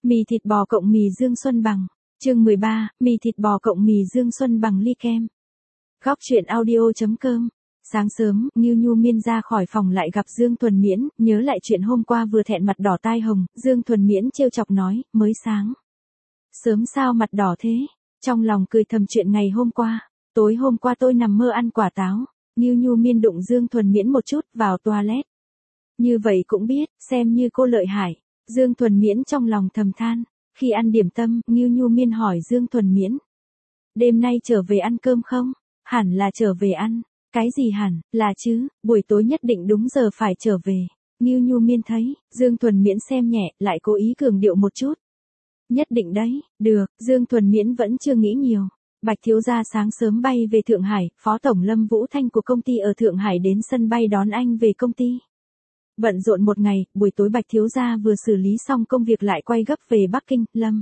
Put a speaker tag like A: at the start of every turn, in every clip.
A: Mì thịt bò cộng mì Dương Xuân Bằng. Chương 13, mì thịt bò cộng mì Dương Xuân Bằng ly kem. Góc truyện audio.com. Sáng sớm, Ngưu Nhu Miên ra khỏi phòng lại gặp Dương Thuần Miễn, nhớ lại chuyện hôm qua vừa thẹn mặt đỏ tai hồng, Dương Thuần Miễn trêu chọc nói, mới sáng. Sớm sao mặt đỏ thế? Trong lòng cười thầm chuyện ngày hôm qua. Tối hôm qua tôi nằm mơ ăn quả táo. Ngưu Nhu Miên đụng Dương Thuần Miễn một chút vào toilet. Như vậy cũng biết, xem như cô lợi hại. Dương Thuần Miễn trong lòng thầm than. Khi ăn điểm tâm, Ngưu Nhu Miên hỏi Dương Thuần Miễn. Đêm nay trở về ăn cơm không? Hẳn là trở về ăn. Cái gì hẳn, là chứ, buổi tối nhất định đúng giờ phải trở về. Ngưu Nhu Miên thấy, Dương Thuần Miễn xem nhẹ, lại cố ý cường điệu một chút. Nhất định đấy, được, Dương Thuần Miễn vẫn chưa nghĩ nhiều. Bạch thiếu gia sáng sớm bay về Thượng Hải, Phó Tổng Lâm Vũ Thanh của công ty ở Thượng Hải đến sân bay đón anh về công ty. Bận rộn một ngày, buổi tối Bạch thiếu gia vừa xử lý xong công việc lại quay gấp về Bắc Kinh. Lâm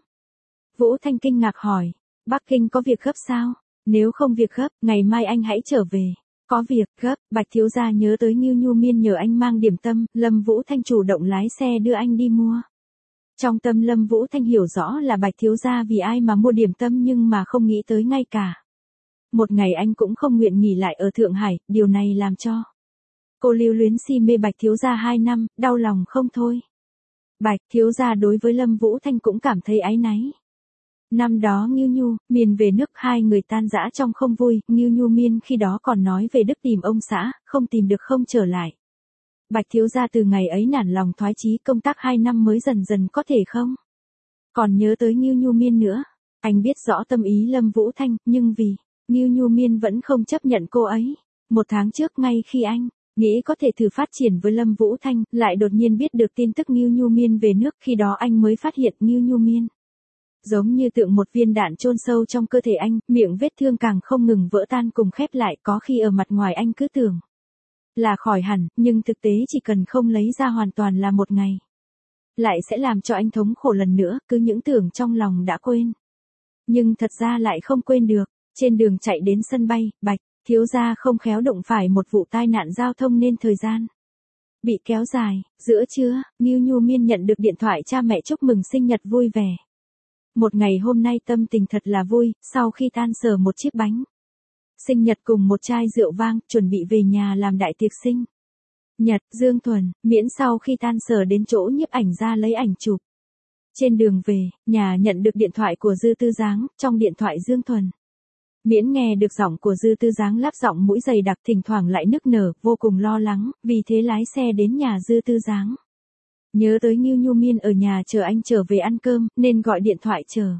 A: Vũ Thanh kinh ngạc hỏi, Bắc Kinh có việc gấp sao? Nếu không việc gấp, ngày mai anh hãy trở về. Có việc gấp, Bạch thiếu gia nhớ tới Ngưu Nhu Miên nhờ anh mang điểm tâm, Lâm Vũ Thanh chủ động lái xe đưa anh đi mua. Trong tâm Lâm Vũ Thanh hiểu rõ là Bạch thiếu gia vì ai mà mua điểm tâm nhưng mà không nghĩ tới ngay cả. Một ngày anh cũng không nguyện nghỉ lại ở Thượng Hải, điều này làm cho cô lưu luyến si mê Bạch thiếu gia 2 năm, đau lòng không thôi. Bạch thiếu gia đối với Lâm Vũ Thanh cũng cảm thấy áy náy. Năm đó Ngưu Nhu Miên về nước, hai người tan rã trong không vui, Ngưu Nhu Miên khi đó còn nói về Đức tìm ông xã, không tìm được không trở lại. Bạch thiếu gia từ ngày ấy nản lòng thoái chí, công tác 2 năm mới dần dần có thể không còn nhớ tới Ngưu Nhu Miên nữa. Anh biết rõ tâm ý Lâm Vũ Thanh, nhưng vì Ngưu Nhu Miên vẫn không chấp nhận cô ấy. 1 tháng trước, ngay khi anh nghĩ có thể thử phát triển với Lâm Vũ Thanh, lại đột nhiên biết được tin tức Ngưu Nhu Miên về nước, khi đó anh mới phát hiện Ngưu Nhu Miên giống như tượng một viên đạn chôn sâu trong cơ thể anh, miệng vết thương càng không ngừng vỡ tan cùng khép lại, có khi ở mặt ngoài anh cứ tưởng là khỏi hẳn, nhưng thực tế chỉ cần không lấy ra hoàn toàn là một ngày lại sẽ làm cho anh thống khổ lần nữa, cứ những tưởng trong lòng đã quên. Nhưng thật ra lại không quên được. Trên đường chạy đến sân bay, Bạch thiếu gia không khéo đụng phải một vụ tai nạn giao thông nên thời gian bị kéo dài. Giữa trưa, Ngưu Nhu Miên nhận được điện thoại cha mẹ chúc mừng sinh nhật vui vẻ. Một ngày hôm nay tâm tình thật là vui, sau khi tan sở một chiếc bánh sinh nhật cùng một chai rượu vang, chuẩn bị về nhà làm đại tiệc sinh nhật. Dương Thuần Miễn sau khi tan sở đến chỗ nhiếp ảnh ra lấy ảnh chụp. Trên đường về nhà nhận được điện thoại của Dư Tư Giáng, trong điện thoại Dương Thuần Miễn nghe được giọng của Dư Tư Giáng lắp giọng mũi dày đặc, thỉnh thoảng lại nức nở, vô cùng lo lắng, vì thế lái xe đến nhà Dư Tư Giáng. Nhớ tới Ngưu Nhu Miên ở nhà chờ anh trở về ăn cơm, nên gọi điện thoại chờ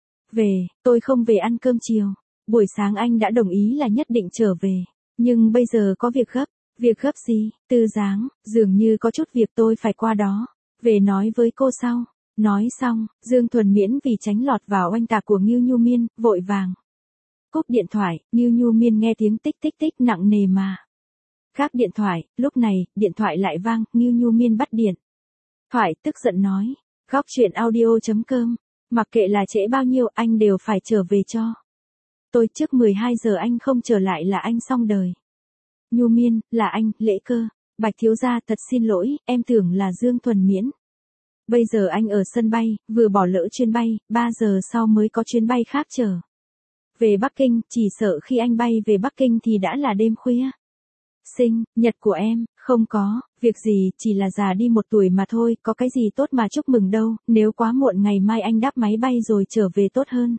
A: về. Tôi không về ăn cơm chiều. Buổi sáng anh đã đồng ý là nhất định trở về. Nhưng bây giờ có việc gấp. Việc gấp gì? Tư Giáng, dường như có chút việc tôi phải qua đó. Về nói với cô sau. Nói xong, Dương Thuần Miễn vì tránh lọt vào oanh tạc của Ngưu Nhu Miên, vội vàng cúp điện thoại. Ngưu Nhu Miên nghe tiếng tích tích tích nặng nề mà gác điện thoại. Lúc này, điện thoại lại vang, Ngưu Nhu Miên bắt điện thoại, tức giận nói. Góc truyện audio.com. Mặc kệ là trễ bao nhiêu, anh đều phải trở về cho tôi, trước 12 giờ anh không trở lại là anh xong đời. Nhu Miên, là anh, Lễ Cơ. Bạch thiếu gia thật xin lỗi, em tưởng là Dương Thuần Miễn. Bây giờ anh ở sân bay, vừa bỏ lỡ chuyến bay, 3 giờ sau mới có chuyến bay khác trở về Bắc Kinh, chỉ sợ khi anh bay về Bắc Kinh thì đã là đêm khuya. Sinh nhật của em, không có việc gì, chỉ là già đi 1 tuổi mà thôi, có cái gì tốt mà chúc mừng đâu, nếu quá muộn ngày mai anh đáp máy bay rồi trở về tốt hơn.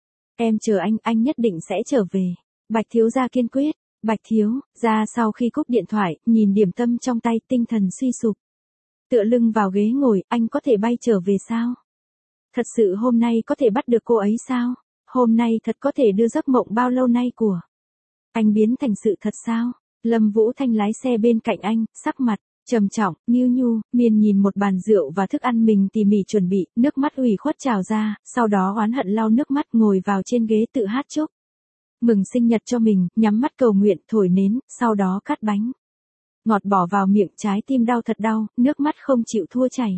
A: Em chờ anh nhất định sẽ trở về. Bạch thiếu gia kiên quyết. Bạch thiếu gia sau khi cúp điện thoại, nhìn điểm tâm trong tay, tinh thần suy sụp. Tựa lưng vào ghế ngồi, anh có thể bay trở về sao? Thật sự hôm nay có thể bắt được cô ấy sao? Hôm nay thật có thể đưa giấc mộng bao lâu nay của anh biến thành sự thật sao? Lâm Vũ Thanh lái xe bên cạnh anh, sắc mặt trầm trọng. Ngưu Nhu Miên nhìn một bàn rượu và thức ăn mình tỉ mỉ chuẩn bị, nước mắt ủy khuất trào ra, sau đó oán hận lau nước mắt, ngồi vào trên ghế tự hát chúc mừng sinh nhật cho mình, nhắm mắt cầu nguyện, thổi nến, sau đó cắt bánh ngọt bỏ vào miệng, trái tim đau thật đau, nước mắt không chịu thua chảy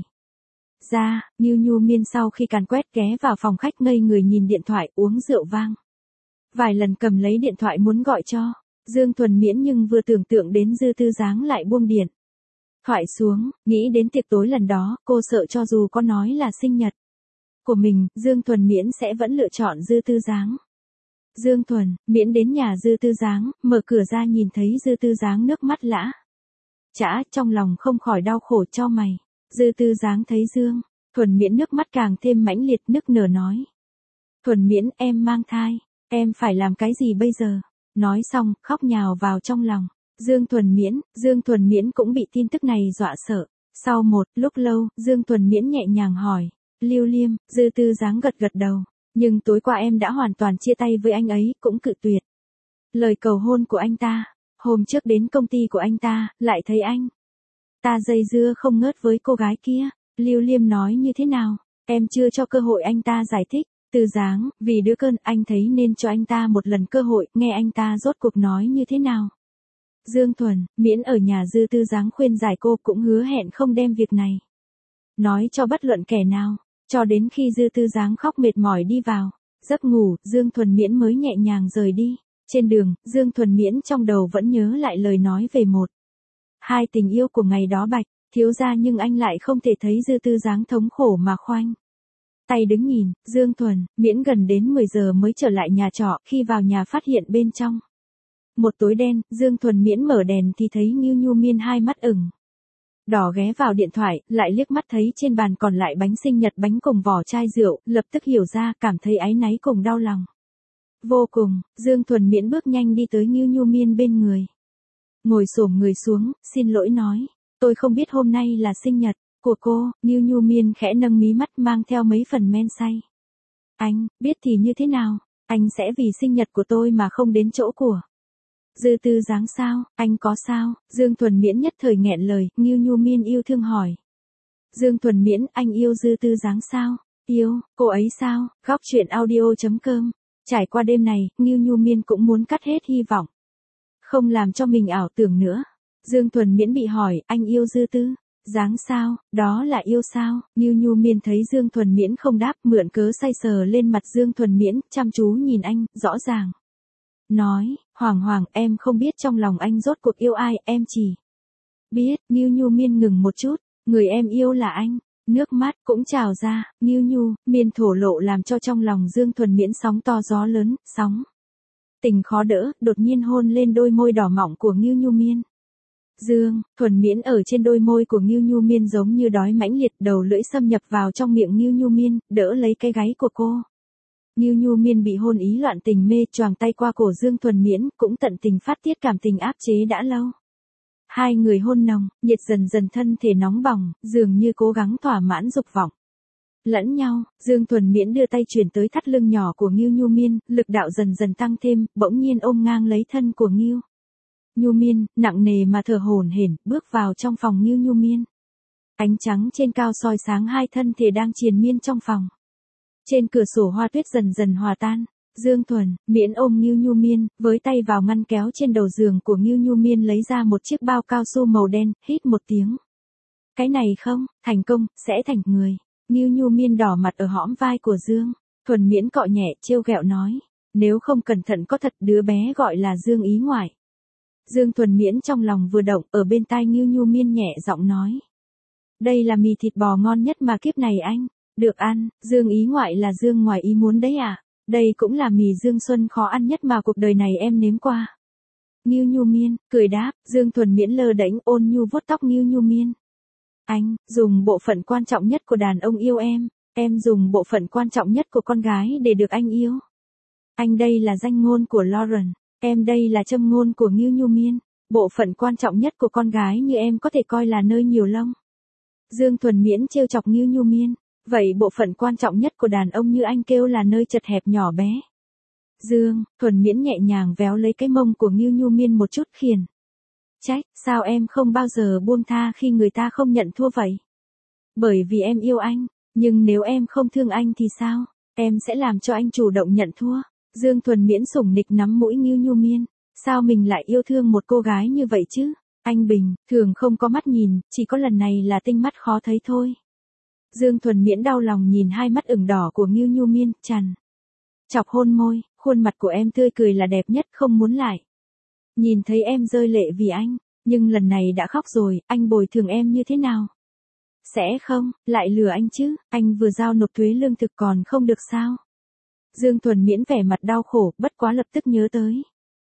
A: ra. Ngưu Nhu Miên sau khi càn quét ghé vào phòng khách, ngây người nhìn điện thoại, uống rượu vang vài lần, cầm lấy điện thoại muốn gọi cho Dương Thuần Miễn, nhưng vừa tưởng tượng đến Dư Tư Giáng lại buông điện thoại xuống, nghĩ đến tiệc tối lần đó, cô sợ cho dù có nói là sinh nhật của mình, Dương Thuần Miễn sẽ vẫn lựa chọn Dư Tư Giáng. Dương Thuần Miễn đến nhà Dư Tư Giáng, mở cửa ra nhìn thấy Dư Tư Giáng nước mắt lã chã, trong lòng không khỏi đau khổ chau mày. Dư Tư Giáng thấy Dương Thuần Miễn nước mắt càng thêm mãnh liệt, nức nở nói. Thuần Miễn, em mang thai, em phải làm cái gì bây giờ? Nói xong, khóc nhào vào trong lòng. Dương Thuần Miễn cũng bị tin tức này dọa sợ. Sau một lúc lâu, Dương Thuần Miễn nhẹ nhàng hỏi. Lưu Liêm, Dư Tư Giáng gật gật đầu. Nhưng tối qua em đã hoàn toàn chia tay với anh ấy, cũng cự tuyệt lời cầu hôn của anh ta. Hôm trước đến công ty của anh ta, lại thấy anh ta dây dưa không ngớt với cô gái kia. Lưu Liêm nói như thế nào? Em chưa cho cơ hội anh ta giải thích. Tư Giáng, vì đứa cơn, anh thấy nên cho anh ta một lần cơ hội, nghe anh ta rốt cuộc nói như thế nào. Dương Thuần Miễn ở nhà Dư Tư Giáng khuyên giải, cô cũng hứa hẹn không đem việc này nói cho bất luận kẻ nào. Cho đến khi Dư Tư Giáng khóc mệt mỏi đi vào giấc ngủ, Dương Thuần Miễn mới nhẹ nhàng rời đi. Trên đường, Dương Thuần Miễn trong đầu vẫn nhớ lại lời nói về hai tình yêu của ngày đó. Bạch thiếu gia, nhưng anh lại không thể thấy Dư Tư Giáng thống khổ mà khoanh tay đứng nhìn. Dương Thuần Miễn gần đến 10 giờ mới trở lại nhà trọ, khi vào nhà phát hiện bên trong một tối đen. Dương Thuần Miễn mở đèn thì thấy Ngưu Nhu Miên hai mắt ửng đỏ ghé vào điện thoại, lại liếc mắt thấy trên bàn còn lại bánh sinh nhật, bánh cùng vỏ chai rượu, lập tức hiểu ra, cảm thấy áy náy cùng đau lòng vô cùng. Dương Thuần Miễn bước nhanh đi tới Ngưu Nhu Miên bên người, ngồi xổm người xuống, xin lỗi nói. Tôi không biết hôm nay là sinh nhật của cô. Ngưu Nhu Miên khẽ nâng mí mắt mang theo mấy phần men say. Anh, biết thì như thế nào? Anh sẽ vì sinh nhật của tôi mà không đến chỗ của Dư Tư Giáng sao? Anh có sao? Dương Thuần Miễn nhất thời nghẹn lời. Ngưu Nhu Miên yêu thương hỏi. Dương Thuần Miễn, anh yêu Dư Tư Giáng sao? Yêu, cô ấy sao? Góc truyện audio.com. Trải qua đêm này, Ngưu Nhu Miên cũng muốn cắt hết hy vọng, không làm cho mình ảo tưởng nữa. Dương Thuần Miễn bị hỏi, anh yêu Dư Tư Giáng sao? Đó là yêu sao? Ngưu Nhu Miên thấy Dương Thuần Miễn không đáp, mượn cớ say sờ lên mặt Dương Thuần Miễn, chăm chú nhìn anh, rõ ràng nói. Hoàng, em không biết trong lòng anh rốt cuộc yêu ai, em chỉ biết. Ngưu Nhu Miên ngừng một chút. Người em yêu là anh. Nước mắt cũng trào ra. Ngưu Nhu Miên thổ lộ làm cho trong lòng Dương Thuần Miễn sóng to gió lớn, sóng tình khó đỡ, đột nhiên hôn lên đôi môi đỏ mọng của Ngưu Nhu Miên. Dương Thuần Miễn ở trên đôi môi của Ngưu Nhu Miên giống như đói mãnh liệt, đầu lưỡi xâm nhập vào trong miệng Ngưu Nhu Miên, đỡ lấy cái gáy của cô. Ngưu Nhu Miên bị hôn ý loạn tình mê, choàng tay qua cổ Dương Thuần Miễn, cũng tận tình phát tiết cảm tình áp chế đã lâu. Hai người hôn nồng, nhiệt dần dần, thân thể nóng bỏng, dường như cố gắng thỏa mãn dục vọng lẫn nhau. Dương Thuần Miễn đưa tay chuyển tới thắt lưng nhỏ của Ngưu Nhu Miên, lực đạo dần dần tăng thêm, bỗng nhiên ôm ngang lấy thân của Ngưu Nhu Miên, nặng nề mà thở hổn hển, bước vào trong phòng Ngưu Nhu Miên. Ánh trắng trên cao soi sáng hai thân thể đang triền miên trong phòng. Trên cửa sổ hoa tuyết dần dần hòa tan. Dương Thuần Miễn ôm Ngưu Nhu Miên, với tay vào ngăn kéo trên đầu giường của Ngưu Nhu Miên lấy ra một chiếc bao cao su màu đen, hít một tiếng. Cái này không thành công, sẽ thành người. Ngưu Nhu Miên đỏ mặt ở hõm vai của Dương Thuần Miễn, cọ nhẹ trêu ghẹo nói. Nếu không cẩn thận có thật đứa bé gọi là Dương Ý Ngoại. Dương Thuần Miễn trong lòng vừa động, ở bên tai Ngưu Nhu Miên nhẹ giọng nói. Đây là mì thịt bò ngon nhất mà kiếp này anh được ăn. Dương Ý Ngoại là Dương ngoài ý muốn đấy à? Đây cũng là mì Dương Xuân khó ăn nhất mà cuộc đời này em nếm qua. Ngưu Nhu Miên cười đáp. Dương Thuần Miễn lơ đễnh ôn nhu vuốt tóc Ngưu Nhu Miên. Anh dùng bộ phận quan trọng nhất của đàn ông yêu em dùng bộ phận quan trọng nhất của con gái để được anh yêu. Anh đây là danh ngôn của Lauren, em đây là châm ngôn của Ngưu Nhu Miên. Bộ phận quan trọng nhất của con gái như em có thể coi là nơi nhiều lông. Dương Thuần Miễn trêu chọc Ngưu Nhu Miên. Vậy bộ phận quan trọng nhất của đàn ông như anh kêu là nơi chật hẹp nhỏ bé. Dương Thuần Miễn nhẹ nhàng véo lấy cái mông của Ngưu Nhu Miên một chút, khiển trách. Sao em không bao giờ buông tha khi người ta không nhận thua vậy? Bởi vì em yêu anh, nhưng nếu em không thương anh thì sao? Em sẽ làm cho anh chủ động nhận thua. Dương Thuần Miễn sủng nịch nắm mũi Ngưu Nhu Miên. Sao mình lại yêu thương một cô gái như vậy chứ? Anh bình thường không có mắt nhìn, chỉ có lần này là tinh mắt khó thấy thôi. Dương Thuần Miễn đau lòng nhìn hai mắt ửng đỏ của Ngưu Nhu Miên, chằn chọc hôn môi. Khuôn mặt của em tươi cười là đẹp nhất, không muốn lại nhìn thấy em rơi lệ vì anh. Nhưng lần này đã khóc rồi, anh bồi thường em như thế nào? Sẽ không, lại lừa anh chứ, anh vừa giao nộp thuế lương thực còn không được sao? Dương Thuần Miễn vẻ mặt đau khổ, bất quá lập tức nhớ tới.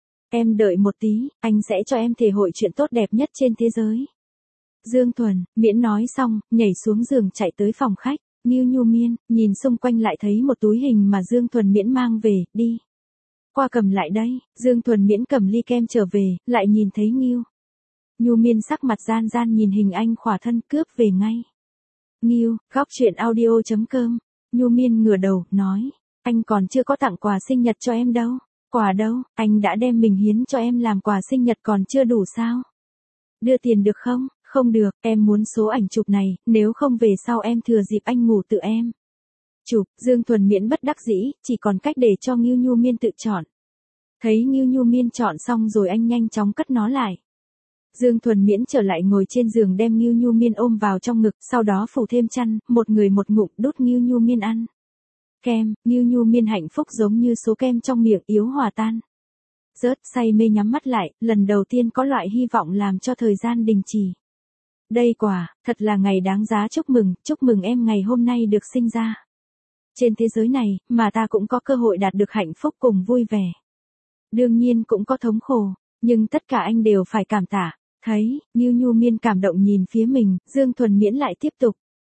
A: Em đợi một tí, anh sẽ cho em thể hội chuyện tốt đẹp nhất trên thế giới. Dương Thuần Miễn nói xong, nhảy xuống giường chạy tới phòng khách. Ngưu Nhu Miên, nhìn xung quanh lại thấy một túi hình mà Dương Thuần Miễn mang về, đi. Qua cầm lại đây, Dương Thuần Miễn cầm ly kem trở về, lại nhìn thấy Ngưu Nhu Miên sắc mặt gian gian nhìn hình anh khỏa thân cướp về ngay. Ngưu, góc chuyện audio.com. Nhu Miên ngửa đầu, nói, anh còn chưa có tặng quà sinh nhật cho em đâu. Quà đâu, anh đã đem mình hiến cho em làm quà sinh nhật còn chưa đủ sao? Đưa tiền được không? Không được, em muốn số ảnh chụp này, nếu không về sau em thừa dịp anh ngủ tự em chụp. Dương Thuần Miễn bất đắc dĩ, chỉ còn cách để cho Ngưu Nhu Miên tự chọn. Thấy Ngưu Nhu Miên chọn xong rồi anh nhanh chóng cất nó lại. Dương Thuần Miễn trở lại ngồi trên giường đem Ngưu Nhu Miên ôm vào trong ngực, sau đó phủ thêm chăn, một người một ngụm đút Ngưu Nhu Miên ăn. Kem, Ngưu Nhu Miên hạnh phúc giống như số kem trong miệng yếu hòa tan. Rớt say mê nhắm mắt lại, lần đầu tiên có loại hy vọng làm cho thời gian đình chỉ. Đây quả, thật là ngày đáng giá chúc mừng em ngày hôm nay được sinh ra. Trên thế giới này, mà ta cũng có cơ hội đạt được hạnh phúc cùng vui vẻ. Đương nhiên cũng có thống khổ, nhưng tất cả anh đều phải cảm tạ. Thấy, Ngưu Nhu Miên cảm động nhìn phía mình, Dương Thuần Miễn lại tiếp tục.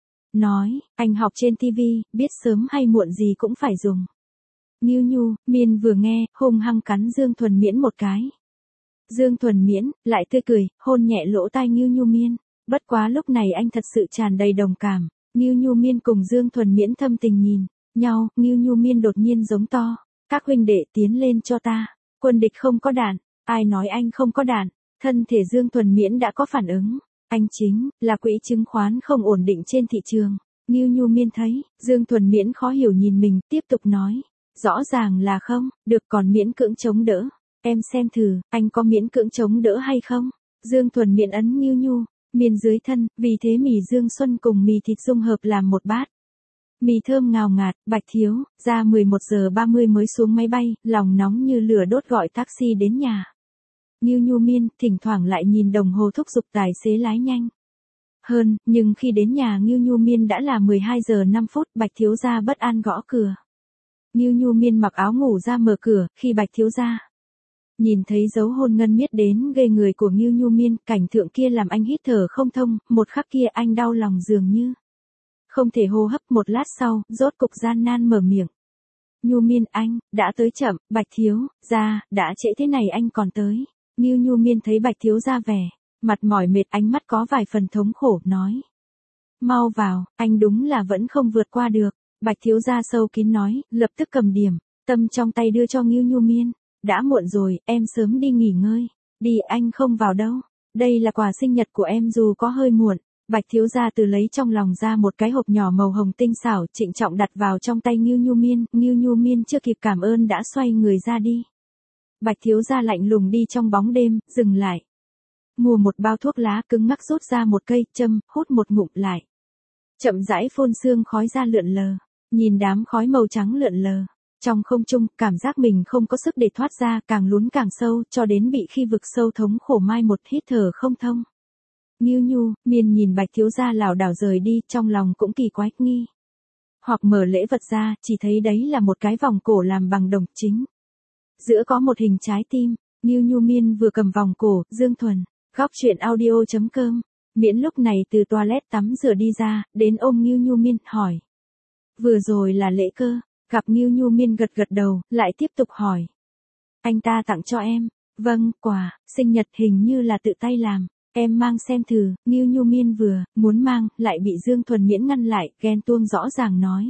A: Nói, anh học trên TV, biết sớm hay muộn gì cũng phải dùng. Ngưu Nhu Miên vừa nghe, hung hăng cắn Dương Thuần Miễn một cái. Dương Thuần Miễn lại tươi cười, hôn nhẹ lỗ tai Ngưu Nhu Miên. Bất quá lúc này anh thật sự tràn đầy đồng cảm. Ngưu Nhu Miên cùng Dương Thuần Miễn thâm tình nhìn nhau, Ngưu Nhu Miên đột nhiên giống to. Các huynh đệ tiến lên cho ta. Quân địch không có đạn. Ai nói anh không có đạn? Thân thể Dương Thuần Miễn đã có phản ứng. Anh chính là quỹ chứng khoán không ổn định trên thị trường. Ngưu Nhu Miên thấy, Dương Thuần Miễn khó hiểu nhìn mình, tiếp tục nói. Rõ ràng là không, được còn miễn cưỡng chống đỡ. Em xem thử, anh có miễn cưỡng chống đỡ hay không? Dương Thuần Miễn ấn Ngưu Nhu Miên dưới thân, vì thế mì Dương Xuân cùng mì thịt dung hợp làm một bát. Mì thơm ngào ngạt, Bạch Thiếu, ra 11 giờ 30 mới xuống máy bay, lòng nóng như lửa đốt gọi taxi đến nhà. Ngưu Nhu Miên, thỉnh thoảng lại nhìn đồng hồ thúc giục tài xế lái nhanh hơn, nhưng khi đến nhà Ngưu Nhu Miên đã là 12 giờ 5 phút, Bạch Thiếu gia bất an gõ cửa. Ngưu Nhu Miên mặc áo ngủ ra mở cửa, khi Bạch Thiếu gia nhìn thấy dấu hôn ngân miết đến gây người của Ngưu Nhu Miên, cảnh tượng kia làm anh hít thở không thông, một khắc kia anh đau lòng dường như không thể hô hấp. Một lát sau, rốt cục gian nan mở miệng. Nhu Miên anh, đã tới chậm, Bạch Thiếu gia, đã trễ thế này anh còn tới. Ngưu Nhu Miên thấy Bạch Thiếu gia vẻ mặt mỏi mệt, ánh mắt có vài phần thống khổ, nói. Mau vào, anh đúng là vẫn không vượt qua được. Bạch Thiếu gia sâu kín nói, lập tức cầm điểm tâm trong tay đưa cho Ngưu Nhu Miên. Đã muộn rồi, em sớm đi nghỉ ngơi. Đi, anh không vào đâu. Đây là quà sinh nhật của em dù có hơi muộn. Bạch Thiếu gia từ lấy trong lòng ra một cái hộp nhỏ màu hồng tinh xảo, trịnh trọng đặt vào trong tay Ngưu Nhu Miên. Ngưu Nhu Miên chưa kịp cảm ơn đã xoay người ra đi. Bạch Thiếu gia lạnh lùng đi trong bóng đêm, dừng lại. Mua một bao thuốc lá cứng ngắc, rút ra một cây châm, hút một ngụm lại. Chậm rãi phun sương khói ra lượn lờ. Nhìn đám khói màu trắng lượn lờ trong không trung, cảm giác mình không có sức để thoát ra, càng lún càng sâu, cho đến bị khi vực sâu thống khổ mai một, hít thở không thông. Ngưu Nhu Miên nhìn Bạch Thiếu gia lảo đảo rời đi, trong lòng cũng kỳ quái nghi. Hoặc mở lễ vật ra, chỉ thấy đấy là một cái vòng cổ làm bằng đồng chính. Giữa có một hình trái tim. Ngưu Nhu Miên vừa cầm vòng cổ, Dương Thuần, góc chuyện audio.com. Miễn lúc này từ toilet tắm rửa đi ra, đến ôm Ngưu Nhu Miên, hỏi. Vừa rồi là lễ cơ. Gặp Ngưu Nhu Miên gật gật đầu, lại tiếp tục hỏi. Anh ta tặng cho em. Vâng, quà sinh nhật hình như là tự tay làm. Em mang xem thử. Ngưu Nhu Miên vừa muốn mang, lại bị Dương Thuần Miễn ngăn lại, ghen tuông rõ ràng nói.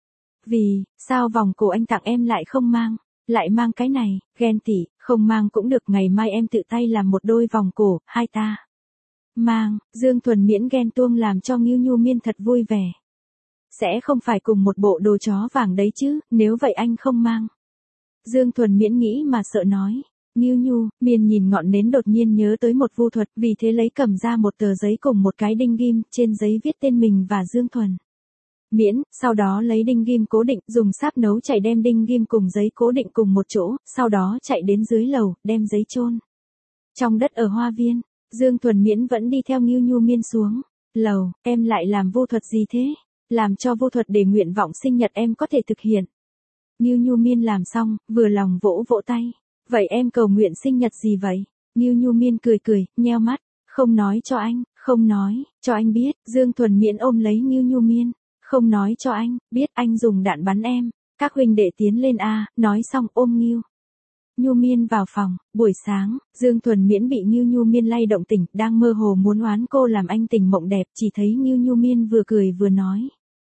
A: Vì sao vòng cổ anh tặng em lại không mang? Lại mang cái này? Ghen tị, không mang cũng được, ngày mai em tự tay làm một đôi vòng cổ, hai ta mang. Dương Thuần Miễn ghen tuông làm cho Ngưu Nhu Miên thật vui vẻ. Sẽ không phải cùng một bộ đồ chó vàng đấy chứ, nếu vậy anh không mang. Dương Thuần Miễn nghĩ mà sợ nói. Ngưu Nhu Miên nhìn ngọn nến đột nhiên nhớ tới một vu thuật, vì thế lấy cầm ra một tờ giấy cùng một cái đinh ghim, trên giấy viết tên mình và Dương Thuần Miễn, sau đó lấy đinh ghim cố định, dùng sáp nấu chảy đem đinh ghim cùng giấy cố định cùng một chỗ, sau đó chạy đến dưới lầu, đem giấy chôn trong đất ở hoa viên. Dương Thuần Miễn vẫn đi theo Ngưu Nhu Miên xuống Lầu, em lại làm vô thuật gì thế? Làm cho vô thuật để nguyện vọng sinh nhật em có thể thực hiện. Ngưu Nhu Miên làm xong, vừa lòng vỗ vỗ tay. Vậy em cầu nguyện sinh nhật gì vậy? Ngưu Nhu Miên cười cười, nheo mắt. Không nói cho anh, không nói, cho anh biết. Dương Thuần Miễn ôm lấy Ngưu Nhu Miên. Không nói cho anh, biết anh dùng đạn bắn em. Các huynh đệ tiến lên a, nói xong ôm Ngưu Nhu Miên vào phòng. Buổi sáng, Dương Thuần Miễn bị Ngưu Nhu Miên lay động tỉnh, đang mơ hồ muốn oán cô làm anh tình mộng đẹp, chỉ thấy Ngưu Nhu Miên vừa cười vừa nói.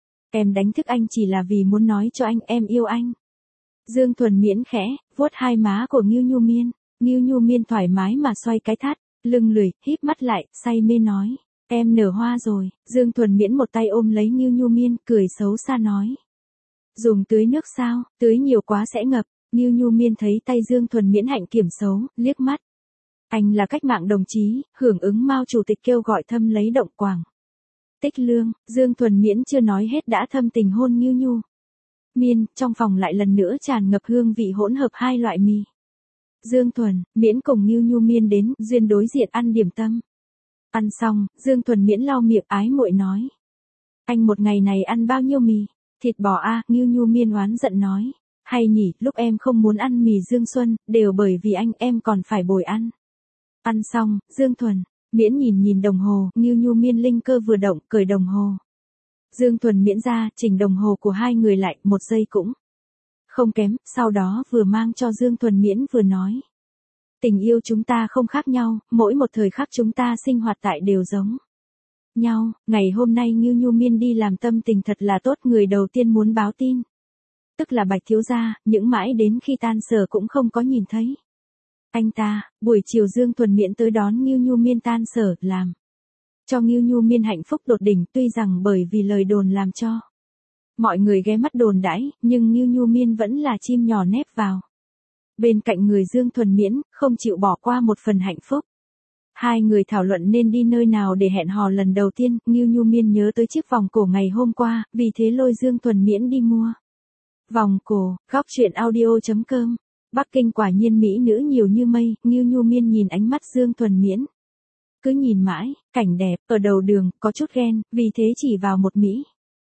A: Em đánh thức anh chỉ là vì muốn nói cho anh em yêu anh. Dương Thuần Miễn khẽ vuốt hai má của Ngưu Nhu Miên. Ngưu Nhu Miên thoải mái mà xoay cái thắt, lưng lười, híp mắt lại, say mê nói. Em nở hoa rồi. Dương Thuần Miễn một tay ôm lấy Ngưu Nhu Miên, cười xấu xa nói. Dùng tưới nước sao, tưới nhiều quá sẽ ngập. Ngưu Nhu Miên thấy tay Dương Thuần Miễn hạnh kiểm xấu, liếc mắt. Anh là cách mạng đồng chí, hưởng ứng Mao Chủ tịch kêu gọi thâm lấy động quảng Tích Lương. Dương Thuần Miễn chưa nói hết đã thâm tình hôn Ngưu Nhu Miên. Trong phòng lại lần nữa tràn ngập hương vị hỗn hợp hai loại mì. Dương Thuần Miễn cùng Ngưu Nhu Miên đến duyên đối diện ăn điểm tâm. Ăn xong, Dương Thuần Miễn lau miệng ái muội nói. Anh một ngày này ăn bao nhiêu mì? Thịt bò a. Ngưu Nhu Miên oán giận nói. Hay nhỉ, lúc em không muốn ăn mì Dương Xuân, đều bởi vì anh em còn phải bồi ăn. Ăn xong, Dương Thuần Miễn nhìn đồng hồ, Ngưu Nhu Miên linh cơ vừa động, cởi đồng hồ. Dương Thuần Miễn ra, chỉnh đồng hồ của hai người lại, 1 giây cũng không kém, sau đó vừa mang cho Dương Thuần Miễn vừa nói. Tình yêu chúng ta không khác nhau, mỗi một thời khắc chúng ta sinh hoạt tại đều giống nhau. Ngày hôm nay Ngưu Nhu Miên đi làm tâm tình thật là tốt, người đầu tiên muốn báo tin. Tức là Bạch thiếu gia, những mãi đến khi tan sở cũng không có nhìn thấy anh ta. Buổi chiều Dương Thuần Miễn tới đón Ngưu Nhu Miên tan sở, làm cho Ngưu Nhu Miên hạnh phúc tột đỉnh, tuy rằng bởi vì lời đồn làm cho mọi người ghé mắt đồn đãi, nhưng Ngưu Nhu Miên vẫn là chim nhỏ nép vào bên cạnh người Dương Thuần Miễn, không chịu bỏ qua một phần hạnh phúc. Hai người thảo luận nên đi nơi nào để hẹn hò lần đầu tiên. Ngưu Nhu Miên nhớ tới chiếc vòng cổ ngày hôm qua, vì thế lôi Dương Thuần Miễn đi mua vòng cổ. Góc truyện audio.com. Bắc Kinh quả nhiên mỹ nữ nhiều như mây. Ngưu Nhu Miên nhìn ánh mắt Dương Thuần Miễn, cứ nhìn mãi, cảnh đẹp, ở đầu đường, có chút ghen, vì thế chỉ vào một Mỹ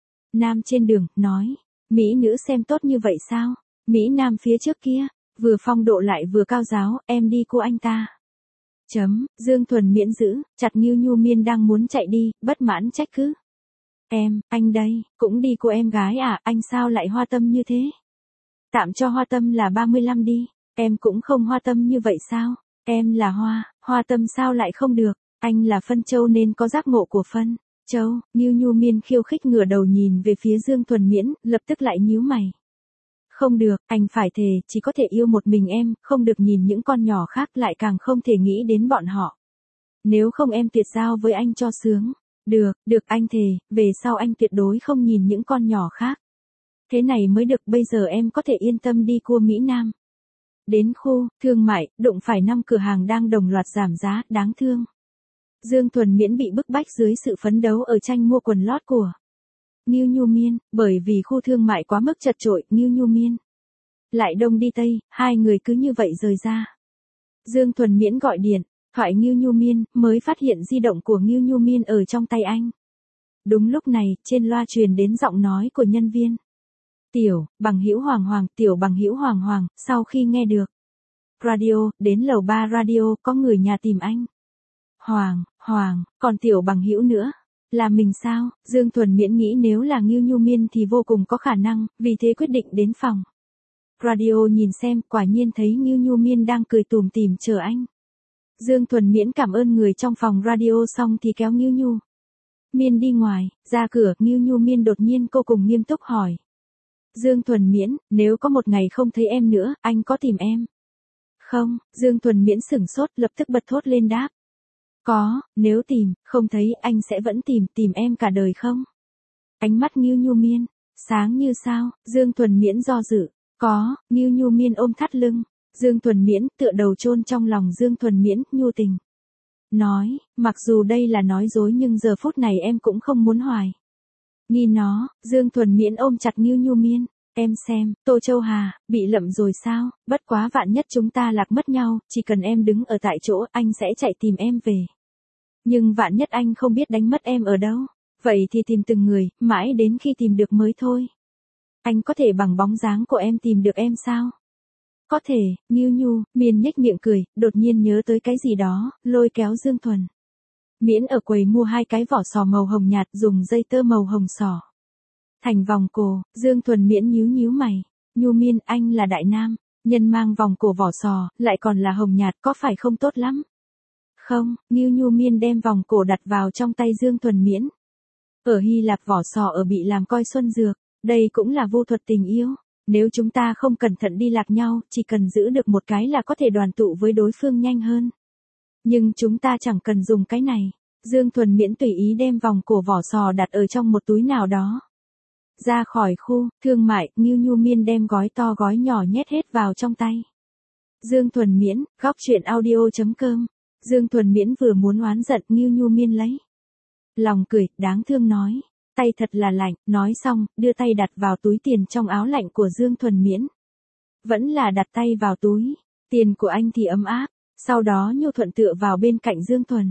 A: Nam trên đường, nói. Mỹ nữ xem tốt như vậy sao? Mỹ Nam phía trước kia, vừa phong độ lại vừa cao giáo, em đi cô anh ta. Dương Thuần Miễn giữ chặt Ngưu Nhu Miên đang muốn chạy đi, bất mãn trách cứ. Anh đây, cũng đi cô em gái à, anh sao lại hoa tâm như thế? Tạm cho hoa tâm là 35 đi, em cũng không hoa tâm như vậy sao? Em là hoa tâm sao lại không được? Anh là phân châu nên có giác ngộ của phân châu. Ngưu Nhu Miên khiêu khích ngửa đầu nhìn về phía Dương Thuần Miễn, lập tức lại nhíu mày. Không được, anh phải thề, chỉ có thể yêu một mình em, không được nhìn những con nhỏ khác, lại càng không thể nghĩ đến bọn họ. Nếu không em tuyệt giao với anh cho sướng. Được anh thề, về sau anh tuyệt đối không nhìn những con nhỏ khác. Thế này mới được, bây giờ em có thể yên tâm đi cua Mỹ Nam. Đến khu thương mại, đụng phải 5 cửa hàng đang đồng loạt giảm giá, đáng thương. Dương Thuần Miễn bị bức bách dưới sự phấn đấu ở tranh mua quần lót của Ngưu Nhu Miên, bởi vì khu thương mại quá mức chật chội, Ngưu Nhu Miên lại đông đi tây, hai người cứ như vậy rời ra. Dương Thuần Miễn gọi điện thoại Ngưu Nhu Miên, mới phát hiện di động của Ngưu Nhu Miên ở trong tay anh. Đúng lúc này, trên loa truyền đến giọng nói của nhân viên. Tiểu Bằng Hữu Hoàng Hoàng, sau khi nghe được radio, đến lầu 3 radio, có người nhà tìm anh. Hoàng, còn Tiểu Bằng Hữu nữa. Là mình sao? Dương Thuần Miễn nghĩ nếu là Ngưu Nhu Miên thì vô cùng có khả năng, vì thế quyết định đến phòng radio nhìn xem, quả nhiên thấy Ngưu Nhu Miên đang cười tủm tỉm chờ anh. Dương Thuần Miễn cảm ơn người trong phòng radio xong thì kéo Ngưu Nhu Miên đi ngoài. Ra cửa, Ngưu Nhu Miên đột nhiên cô cùng nghiêm túc hỏi. Dương Thuần Miễn, nếu có một ngày không thấy em nữa, anh có tìm em không? Dương Thuần Miễn sửng sốt, lập tức bật thốt lên đáp. Có, nếu tìm, không thấy, anh sẽ vẫn tìm em cả đời không? Ánh mắt Ngưu Nhu Miên sáng như sao. Dương Thuần Miễn do dự. Có. Ngưu Nhu Miên ôm thắt lưng Dương Thuần Miễn, tựa đầu chôn trong lòng Dương Thuần Miễn, nhu tình nói, mặc dù đây là nói dối nhưng giờ phút này em cũng không muốn hoài nghi nó. Dương Thuần Miễn ôm chặt Ngưu Nhu Miên. Em xem, Tô Châu Hà, bị lậm rồi sao? Bất quá vạn nhất chúng ta lạc mất nhau, chỉ cần em đứng ở tại chỗ, anh sẽ chạy tìm em về. Nhưng vạn nhất anh không biết đánh mất em ở đâu. Vậy thì tìm từng người, mãi đến khi tìm được mới thôi. Anh có thể bằng bóng dáng của em tìm được em sao? Có thể, Nghiêu Nhu, Miên nhếch miệng cười, đột nhiên nhớ tới cái gì đó, lôi kéo Dương Thuần. Miễn ở quầy mua 2 cái vỏ sò màu hồng nhạt dùng dây tơ màu hồng sò. Thành vòng cổ, Dương Thuần Miễn nhíu nhíu mày. Nhu Miên, anh là đại nam, nhân mang vòng cổ vỏ sò, lại còn là hồng nhạt, có phải không tốt lắm? Không, Nhu Miên đem vòng cổ đặt vào trong tay Dương Thuần Miễn. Ở Hy Lạp vỏ sò ở bị làm coi xuân dược, đây cũng là vô thuật tình yêu. Nếu chúng ta không cẩn thận đi lạc nhau, chỉ cần giữ được một cái là có thể đoàn tụ với đối phương nhanh hơn. Nhưng chúng ta chẳng cần dùng cái này. Dương Thuần Miễn tùy ý đem vòng cổ vỏ sò đặt ở trong một túi nào đó. Ra khỏi khu thương mại, Nhu Miên đem gói to gói nhỏ nhét hết vào trong tay. Dương Thuần Miễn, góc truyện audio.com. Dương Thuần Miễn vừa muốn oán giận, Nhu Miên lấy lòng cười, đáng thương nói. Tay thật là lạnh, nói xong, đưa tay đặt vào túi tiền trong áo lạnh của Dương Thuần Miễn. Vẫn là đặt tay vào túi, tiền của anh thì ấm áp, sau đó nhu thuận tựa vào bên cạnh Dương Thuần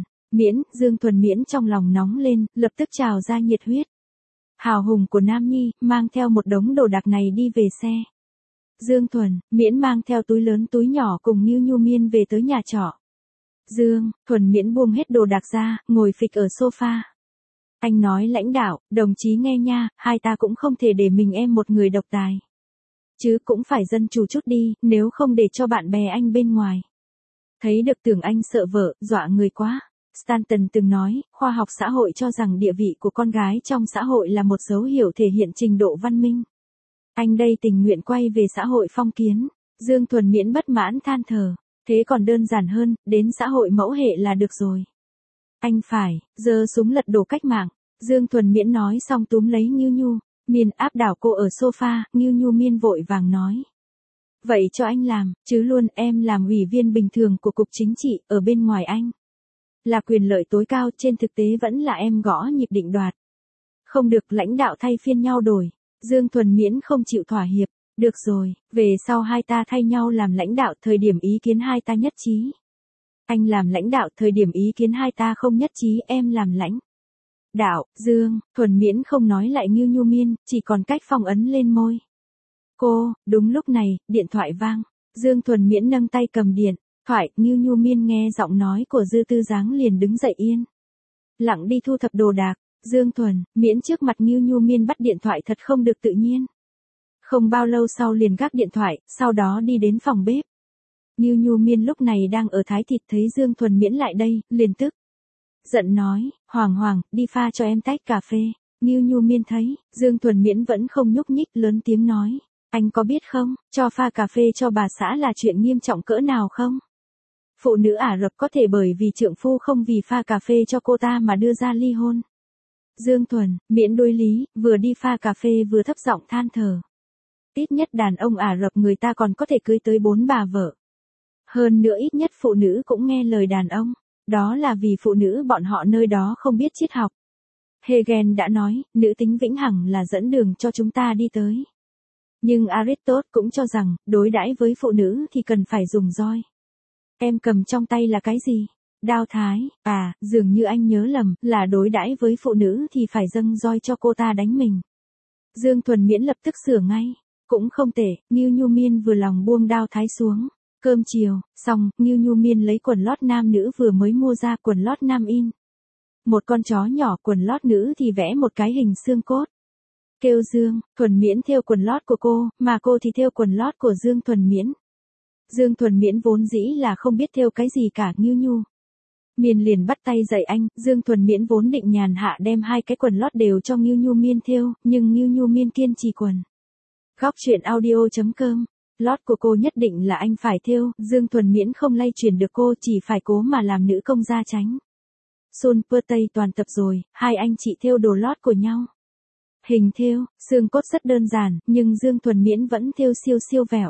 A: Miễn trong lòng nóng lên, lập tức trào ra nhiệt huyết. Hào hùng của Nam Nhi, mang theo một đống đồ đạc này đi về xe. Dương Thuần Miễn mang theo túi lớn túi nhỏ cùng Nhu Miên về tới nhà trọ. Dương Thuần Miễn buông hết đồ đạc ra, ngồi phịch ở sofa. Anh nói lãnh đạo, đồng chí nghe nha, hai ta cũng không thể để mình em một người độc tài. Chứ cũng phải dân chủ chút đi, nếu không để cho bạn bè anh bên ngoài. Thấy được tưởng anh sợ vợ, dọa người quá. Stanton từng nói, khoa học xã hội cho rằng địa vị của con gái trong xã hội là một dấu hiệu thể hiện trình độ văn minh. Anh đây tình nguyện quay về xã hội phong kiến. Dương Thuần Miễn bất mãn than thở. Thế còn đơn giản hơn, đến xã hội mẫu hệ là được rồi. Anh phải, giơ súng lật đổ cách mạng. Dương Thuần Miễn nói xong túm lấy Nhu Miên áp đảo cô ở sofa, Nhu Miên vội vàng nói. Vậy cho anh làm, chứ luôn em làm ủy viên bình thường của cục chính trị, ở bên ngoài anh. Là quyền lợi tối cao, trên thực tế vẫn là em gõ nhịp định đoạt. Không được lãnh đạo thay phiên nhau đổi. Dương Thuần Miễn không chịu thỏa hiệp. Được rồi, về sau hai ta thay nhau làm lãnh đạo, thời điểm ý kiến hai ta nhất trí. Anh làm lãnh đạo, thời điểm ý kiến hai ta không nhất trí, em làm lãnh đạo. Dương Thuần Miễn không nói lại Nhu Miên, chỉ còn cách phong ấn lên môi. Cô, đúng lúc này, điện thoại vang. Dương Thuần Miễn nâng tay cầm điện thoại, Nhu Miên nghe giọng nói của Dư Tư Giáng liền đứng dậy yên lặng đi thu thập đồ đạc. Dương Thuần Miễn trước mặt Nhu Miên bắt điện thoại thật không được tự nhiên. Không bao lâu sau liền gác điện thoại, sau đó đi đến phòng bếp. Nhu Miên lúc này đang ở thái thịt, thấy Dương Thuần Miễn lại đây, liền tức giận nói, Hoàng, đi pha cho em tách cà phê. Nhu Miên thấy, Dương Thuần Miễn vẫn không nhúc nhích, lớn tiếng nói, anh có biết không, cho pha cà phê cho bà xã là chuyện nghiêm trọng cỡ nào không? Phụ nữ Ả Rập có thể bởi vì trượng phu không vì pha cà phê cho cô ta mà đưa ra ly hôn. Dương Thuần Miễn đối lý, vừa đi pha cà phê vừa thấp giọng than thở. Ít nhất đàn ông Ả Rập người ta còn có thể cưới tới 4 bà vợ. Hơn nữa ít nhất phụ nữ cũng nghe lời đàn ông. Đó là vì phụ nữ bọn họ nơi đó không biết triết học. Hegel đã nói, nữ tính vĩnh hằng là dẫn đường cho chúng ta đi tới. Nhưng Aristotle cũng cho rằng, đối đãi với phụ nữ thì cần phải dùng roi. Em cầm trong tay là cái gì? Đao thái, à, dường như anh nhớ lầm, là đối đãi với phụ nữ thì phải dâng roi cho cô ta đánh mình. Dương Thuần Miễn lập tức sửa ngay. Cũng không tệ, Nhu Miên vừa lòng buông đao thái xuống. Cơm chiều, xong, Nhu Miên lấy quần lót nam nữ vừa mới mua ra, quần lót nam in. Một con chó nhỏ, quần lót nữ thì vẽ một cái hình xương cốt. Kêu Dương Thuần Miễn thêu quần lót của cô, mà cô thì thêu quần lót của Dương Thuần Miễn. Dương Thuần Miễn vốn dĩ là không biết thêu cái gì cả, Nhu Miên liền bắt tay dạy anh. Dương Thuần Miễn vốn định nhàn hạ đem 2 cái quần lót đều cho Nhu Miên thêu, nhưng Nhu Miên kiên trì quần. Góc truyện audio.com. Lót của cô nhất định là anh phải thêu. Dương Thuần Miễn không lay chuyển được cô, chỉ phải cố mà làm nữ công gia tránh. Sun Pơ Tây toàn tập rồi, hai anh chị thêu đồ lót của nhau. Hình thêu, xương cốt rất đơn giản, nhưng Dương Thuần Miễn vẫn thêu siêu vẹo.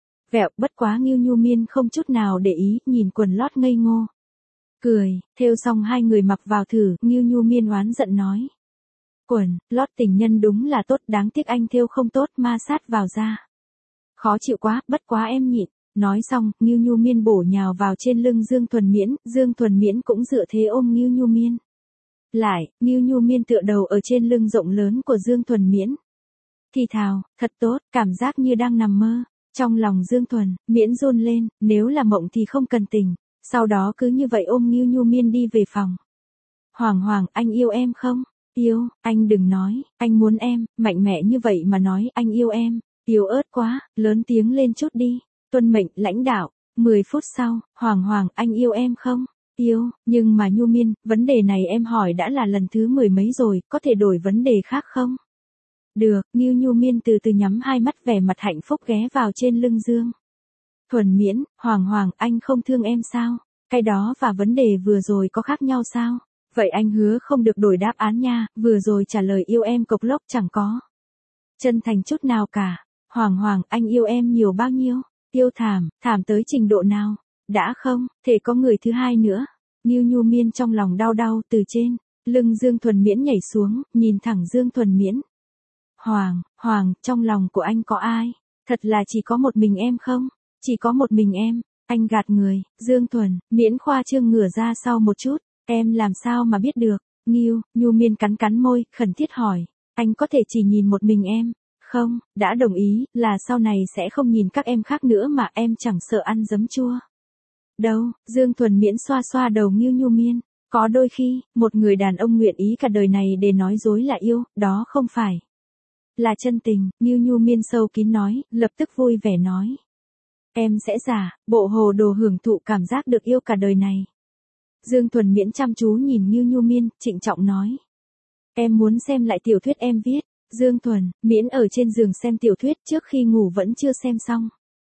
A: Bất quá Nhu Miên không chút nào để ý, nhìn quần lót ngây ngô. Cười, thêu xong hai người mặc vào thử, Nhu Miên oán giận nói. Quần lót tình nhân đúng là tốt, đáng tiếc anh thêu không tốt, ma sát vào da. Khó chịu quá, bất quá em nhịn. Nói xong, Ngưu Nhu Miên bổ nhào vào trên lưng Dương Thuần Miễn cũng dựa thế ôm Ngưu Nhu Miên. Lại, Ngưu Nhu Miên tựa đầu ở trên lưng rộng lớn của Dương Thuần Miễn. Thì thào, thật tốt, cảm giác như đang nằm mơ. Trong lòng Dương Thuần Miễn run lên, nếu là mộng thì không cần tỉnh. Sau đó cứ như vậy ôm Ngưu Nhu Miên đi về phòng. Hoàng Hoàng, anh yêu em không? Yêu, anh đừng nói, anh muốn em, mạnh mẽ như vậy mà nói anh yêu em. Yếu ớt quá, lớn tiếng lên chút đi. Tuân mệnh, lãnh đạo. 10 phút sau, Hoàng Hoàng, anh yêu em không? Yêu, nhưng mà Nhu Miên, vấn đề này em hỏi đã là lần thứ 10 mấy rồi, có thể đổi vấn đề khác không? Được, Nhu Miên từ từ nhắm hai mắt vẻ mặt hạnh phúc ghé vào trên lưng Dương Thuần Miễn. Hoàng Hoàng, anh không thương em sao? Cái đó và vấn đề vừa rồi có khác nhau sao? Vậy anh hứa không được đổi đáp án nha, vừa rồi trả lời yêu em cộc lốc chẳng có chân thành chút nào cả. Hoàng Hoàng, anh yêu em nhiều bao nhiêu? Yêu thảm tới trình độ nào? Đã không, thể có người thứ hai nữa. Nhu Miên trong lòng đau đau từ trên lưng Dương Thuần Miễn nhảy xuống, nhìn thẳng Dương Thuần Miễn. Hoàng, trong lòng của anh có ai? Thật là chỉ có một mình em không? Chỉ có một mình em, anh gạt người. Dương Thuần Miễn khoa trương ngửa ra sau một chút, em làm sao mà biết được? Nhu Miên cắn môi, khẩn thiết hỏi, anh có thể chỉ nhìn một mình em? Không, đã đồng ý, là sau này sẽ không nhìn các em khác nữa mà em chẳng sợ ăn giấm chua. Đâu, Dương Thuần Miễn xoa xoa đầu Nhu Miên. Có đôi khi, một người đàn ông nguyện ý cả đời này để nói dối là yêu, đó không phải là chân tình. Nhu Miên sâu kín nói, lập tức vui vẻ nói. Em sẽ giả, bộ hồ đồ hưởng thụ cảm giác được yêu cả đời này. Dương Thuần Miễn chăm chú nhìn Nhu Miên, trịnh trọng nói. Em muốn xem lại tiểu thuyết em viết. Dương Thuần Miễn ở trên giường xem tiểu thuyết trước khi ngủ vẫn chưa xem xong.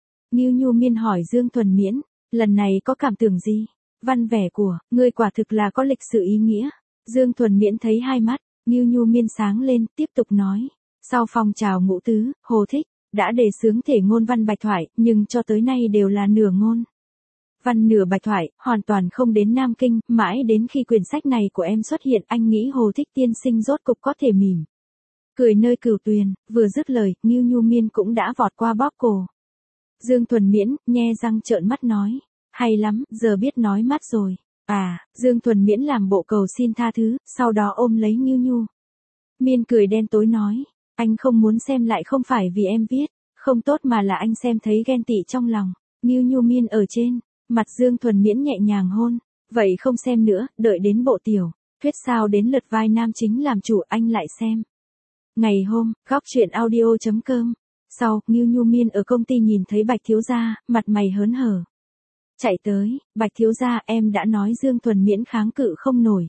A: Nhu Miên hỏi Dương Thuần Miễn, lần này có cảm tưởng gì? Văn vẻ của ngươi quả thực là có lịch sự ý nghĩa. Dương Thuần Miễn thấy hai mắt Nhu Miên sáng lên, tiếp tục nói. Sau phong trào ngũ tứ, Hồ Thích đã đề xướng thể ngôn văn bạch thoại, nhưng cho tới nay đều là nửa ngôn văn nửa bạch thoại, hoàn toàn không đến Nam Kinh. Mãi đến khi quyển sách này của em xuất hiện, anh nghĩ Hồ Thích tiên sinh rốt cục có thể mỉm cười nơi cửu tuyền. Vừa dứt lời, Nhu Miên cũng đã vọt qua bóp cổ Dương Thuần Miễn, nhe răng trợn mắt nói. Hay lắm, giờ biết nói mắt rồi. Dương Thuần Miễn làm bộ cầu xin tha thứ, sau đó ôm lấy Nhu Miên cười đen tối nói. Anh không muốn xem lại không phải vì em viết không tốt mà là anh xem thấy ghen tị trong lòng. Nhu Miên ở trên mặt Dương Thuần Miễn nhẹ nhàng hôn. Vậy không xem nữa, đợi đến bộ tiểu thuyết sao đến lượt vai nam chính làm chủ anh lại xem. Ngày hôm, góc truyện audio.com. Sau, Nhu Miên ở công ty nhìn thấy Bạch thiếu gia, mặt mày hớn hở. Chạy tới, Bạch thiếu gia, em đã nói Dương Thuần Miễn kháng cự không nổi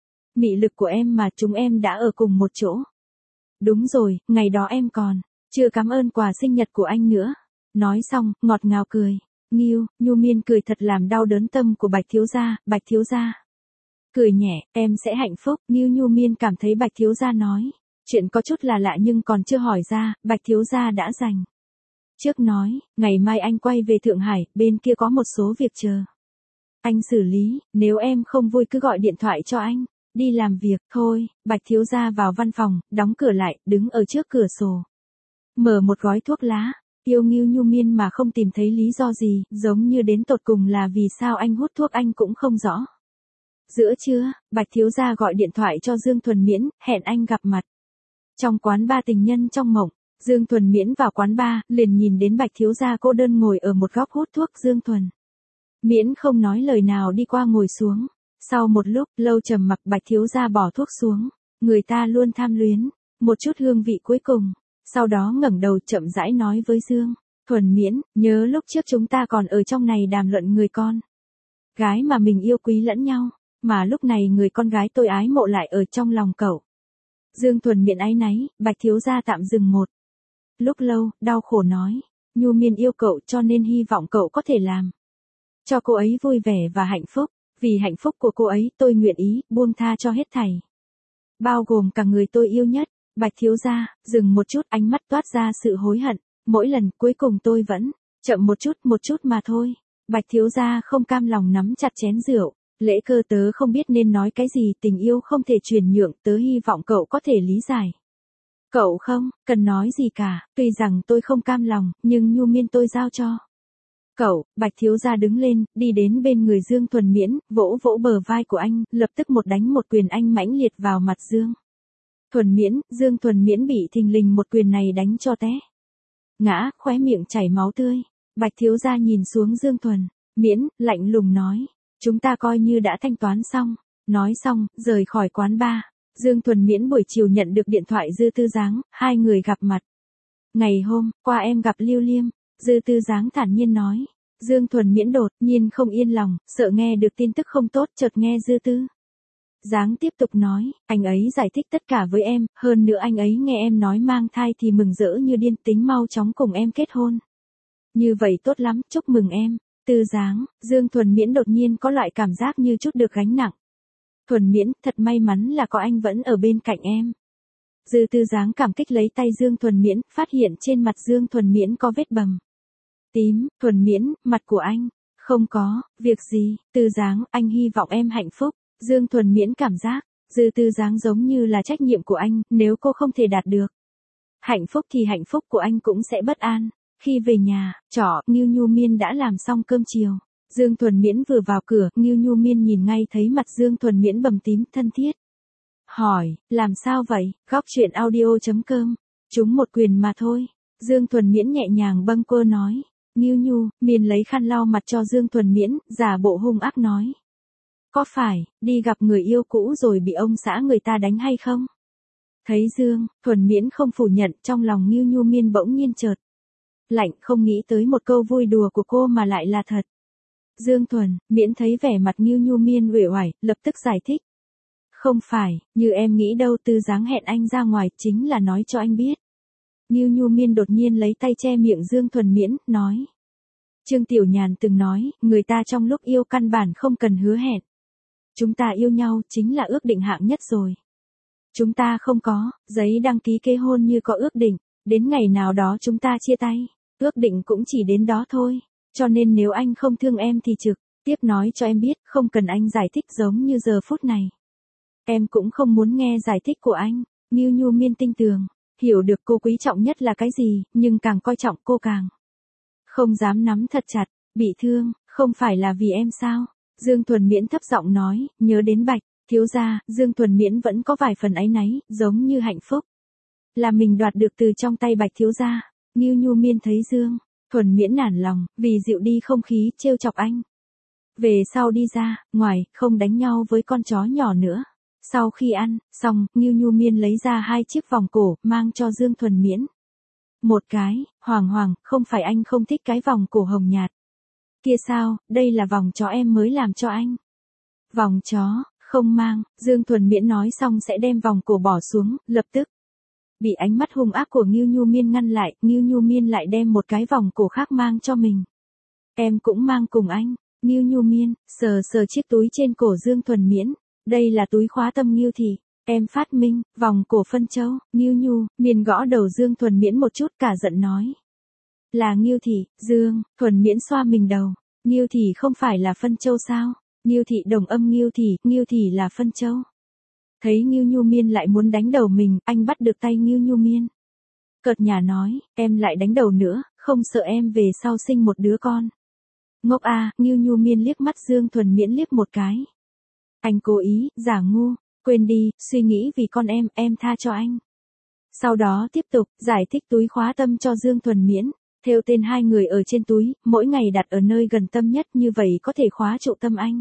A: mị lực của em mà chúng em đã ở cùng một chỗ. Đúng rồi, ngày đó em còn chưa cảm ơn quà sinh nhật của anh nữa. Nói xong, ngọt ngào cười. Nhu Miên cười thật làm đau đớn tâm của Bạch thiếu gia. Cười nhẹ, em sẽ hạnh phúc. Nhu Miên cảm thấy Bạch thiếu gia nói chuyện có chút là lạ nhưng còn chưa hỏi ra, Bạch thiếu gia đã dành trước nói, ngày mai anh quay về Thượng Hải, bên kia có một số việc chờ anh xử lý, nếu em không vui cứ gọi điện thoại cho anh. Đi làm việc thôi. Bạch thiếu gia vào văn phòng, đóng cửa lại, đứng ở trước cửa sổ, mở một gói thuốc lá. Yêu Nhu Miên mà không tìm thấy lý do gì, giống như đến tột cùng là vì sao anh hút thuốc anh cũng không rõ. Giữa trưa, Bạch thiếu gia gọi điện thoại cho Dương Thuần Miễn, hẹn anh gặp mặt trong quán bar tình nhân trong mộng. Dương Thuần Miễn vào quán bar, liền nhìn đến Bạch thiếu gia cô đơn ngồi ở một góc hút thuốc. Dương Thuần Miễn không nói lời nào đi qua ngồi xuống. Sau một lúc lâu trầm mặc, Bạch thiếu gia bỏ thuốc xuống. Người ta luôn tham luyến một chút hương vị cuối cùng. Sau đó ngẩng đầu chậm rãi nói với Dương Thuần Miễn, nhớ lúc trước chúng ta còn ở trong này đàm luận người con gái mà mình yêu quý lẫn nhau, mà lúc này người con gái tôi ái mộ lại ở trong lòng cậu. Dương Thuần Miễn áy náy. Bạch thiếu gia tạm dừng một lúc lâu, đau khổ nói. Nhu Miên yêu cậu cho nên hy vọng cậu có thể làm cho cô ấy vui vẻ và hạnh phúc. Vì hạnh phúc của cô ấy, tôi nguyện ý buông tha cho hết thảy, bao gồm cả người tôi yêu nhất. Bạch thiếu gia dừng một chút, ánh mắt toát ra sự hối hận. Mỗi lần cuối cùng tôi vẫn chậm một chút mà thôi. Bạch thiếu gia không cam lòng nắm chặt chén rượu. Lễ Cơ, tớ không biết nên nói cái gì, tình yêu không thể chuyển nhượng, tớ hy vọng cậu có thể lý giải. Cậu không cần nói gì cả, tuy rằng tôi không cam lòng, nhưng Nhu Miên tôi giao cho Cậu, Bạch thiếu gia đứng lên, đi đến bên người Dương Thuần Miễn, vỗ vỗ bờ vai của anh, lập tức một đánh một quyền anh mãnh liệt vào mặt Dương Thuần Miễn. Dương Thuần Miễn bị thình lình một quyền này đánh cho té ngã, khóe miệng chảy máu tươi. Bạch thiếu gia nhìn xuống Dương Thuần Miễn, lạnh lùng nói, chúng ta coi như đã thanh toán xong. Nói xong, rời khỏi quán bar. Dương Thuần Miễn buổi chiều nhận được điện thoại Dư Tư Giáng, hai người gặp mặt. Ngày hôm qua em gặp Lưu Liêm, Dư Tư Giáng thản nhiên nói. Dương Thuần Miễn đột nhiên không yên lòng, sợ nghe được tin tức không tốt, chợt nghe Dư Tư Giáng tiếp tục nói, anh ấy giải thích tất cả với em, hơn nữa anh ấy nghe em nói mang thai thì mừng rỡ như điên, tính mau chóng cùng em kết hôn. Như vậy tốt lắm, chúc mừng em. Tư Giáng, Dương Thuần Miễn đột nhiên có loại cảm giác như chút được gánh nặng. Thuần Miễn, thật may mắn là có anh vẫn ở bên cạnh em. Dư Tư Giáng cảm kích lấy tay Dương Thuần Miễn, phát hiện trên mặt Dương Thuần Miễn có vết bầm tím. Thuần Miễn, mặt của anh không có việc gì. Tư Giáng, anh hy vọng em hạnh phúc. Dương Thuần Miễn cảm giác Dư Tư Giáng giống như là trách nhiệm của anh, nếu cô không thể đạt được hạnh phúc thì hạnh phúc của anh cũng sẽ bất an. Khi về nhà trọ, Ngưu Nhu Miên đã làm xong cơm chiều. Dương Thuần Miễn vừa vào cửa, Ngưu Nhu Miên nhìn ngay thấy mặt Dương Thuần Miễn bầm tím, thân thiết hỏi, làm sao vậy? Góc truyện audio.com. Chúng một quyền mà thôi. Dương Thuần Miễn nhẹ nhàng bâng quơ nói. Ngưu Nhu Miên lấy khăn lau mặt cho Dương Thuần Miễn, giả bộ hung ác nói. Có phải, đi gặp người yêu cũ rồi bị ông xã người ta đánh hay không? Thấy Dương Thuần Miễn không phủ nhận, trong lòng Ngưu Nhu Miên bỗng nhiên chợt lạnh, không nghĩ tới một câu vui đùa của cô mà lại là thật. Dương Thuần Miễn thấy vẻ mặt Ngưu Nhu Miên uể oải, lập tức giải thích. Không phải, như em nghĩ đâu, Tư Giáng hẹn anh ra ngoài, chính là nói cho anh biết. Ngưu Nhu Miên đột nhiên lấy tay che miệng Dương Thuần Miễn, nói. Trương Tiểu Nhàn từng nói, người ta trong lúc yêu căn bản không cần hứa hẹn. Chúng ta yêu nhau chính là ước định hạng nhất rồi. Chúng ta không có giấy đăng ký kết hôn như có ước định, đến ngày nào đó chúng ta chia tay, ước định cũng chỉ đến đó thôi. Cho nên nếu anh không thương em thì trực tiếp nói cho em biết, không cần anh giải thích giống như giờ phút này. Em cũng không muốn nghe giải thích của anh. Ngưu Nhu Miên tinh tường, hiểu được cô quý trọng nhất là cái gì, nhưng càng coi trọng cô càng không dám nắm thật chặt. Bị thương, không phải là vì em sao? Dương Thuần Miễn thấp giọng nói, nhớ đến Bạch thiếu gia, Dương Thuần Miễn vẫn có vài phần áy náy, giống như hạnh phúc là mình đoạt được từ trong tay Bạch thiếu gia. Ngưu Nhu Miên thấy Dương Thuần Miễn nản lòng, vì dịu đi không khí, trêu chọc anh. Về sau đi ra ngoài, không đánh nhau với con chó nhỏ nữa. Sau khi ăn xong, Ngưu Nhu Miên lấy ra 2 chiếc vòng cổ, mang cho Dương Thuần Miễn. Một cái, Hoàng, không phải anh không thích cái vòng cổ hồng nhạt kia sao, đây là vòng chó em mới làm cho anh. Vòng chó, không mang. Dương Thuần Miễn nói xong sẽ đem vòng cổ bỏ xuống, lập tức bị ánh mắt hung ác của Ngưu Nhu Miên ngăn lại. Ngưu Nhu Miên lại đem một cái vòng cổ khác mang cho mình. Em cũng mang cùng anh. Ngưu Nhu Miên sờ sờ chiếc túi trên cổ Dương Thuần Miễn. Đây là túi khóa tâm Ngưu thị em phát minh, vòng cổ phân châu. Ngưu Nhu Miên gõ đầu Dương Thuần Miễn một chút, cả giận nói. Là Ngưu thị. Dương Thuần Miễn xoa mình đầu. Ngưu thị không phải là phân châu sao? Ngưu thị đồng âm Ngưu thị là phân châu. Thấy Ngưu Nhu Miên lại muốn đánh đầu mình, anh bắt được tay Ngưu Nhu Miên. Cợt nhả nói, em lại đánh đầu nữa, không sợ em về sau sinh một đứa con. Ngốc a. Ngưu Nhu Miên liếc mắt Dương Thuần Miễn liếc một cái. Anh cố ý, giả ngu, quên đi, suy nghĩ vì con em tha cho anh. Sau đó tiếp tục, giải thích túi khóa tâm cho Dương Thuần Miễn. Theo tên 2 người ở trên túi, mỗi ngày đặt ở nơi gần tâm nhất, như vậy có thể khóa trụ tâm anh.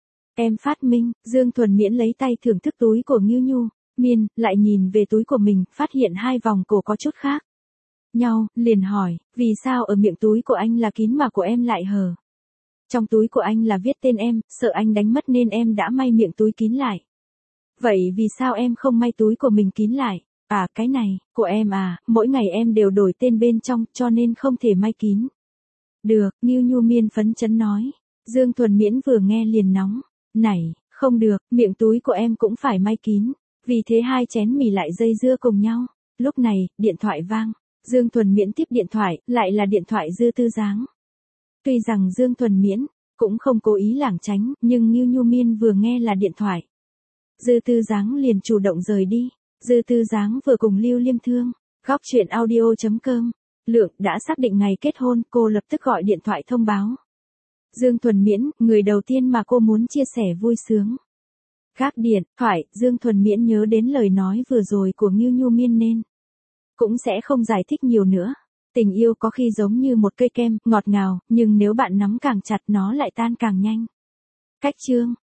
A: Em phát minh. Dương Thuần Miễn lấy tay thưởng thức túi của Ngưu Nhu Miên, lại nhìn về túi của mình, phát hiện 2 vòng cổ có chút khác nhau, liền hỏi, vì sao ở miệng túi của anh là kín mà của em lại hở? Trong túi của anh là viết tên em, sợ anh đánh mất nên em đã may miệng túi kín lại. Vậy vì sao em không may túi của mình kín lại? À, cái này, của em à, mỗi ngày em đều đổi tên bên trong, cho nên không thể may kín. Được, Ngưu Nhu Miên phấn chấn nói. Dương Thuần Miễn vừa nghe liền nóng nảy, không được, miệng túi của em cũng phải may kín. Vì thế 2 chén mì lại dây dưa cùng nhau. Lúc này, điện thoại vang. Dương Thuần Miễn tiếp điện thoại, lại là điện thoại Dư Tư Giáng. Tuy rằng Dương Thuần Miễn cũng không cố ý lảng tránh, nhưng Ngưu Nhu Miên vừa nghe là điện thoại Dư Tư Giáng liền chủ động rời đi. Dư Tư Giáng vừa cùng Lưu Liêm thương. Góc truyện audio.com Lượng đã xác định ngày kết hôn, cô lập tức gọi điện thoại thông báo. Dương Thuần Miễn, người đầu tiên mà cô muốn chia sẻ vui sướng. Gác điện thoại, Dương Thuần Miễn nhớ đến lời nói vừa rồi của Ngưu Nhu Miên nên cũng sẽ không giải thích nhiều nữa. Tình yêu có khi giống như một cây kem, ngọt ngào, nhưng nếu bạn nắm càng chặt nó lại tan càng nhanh. Cách chương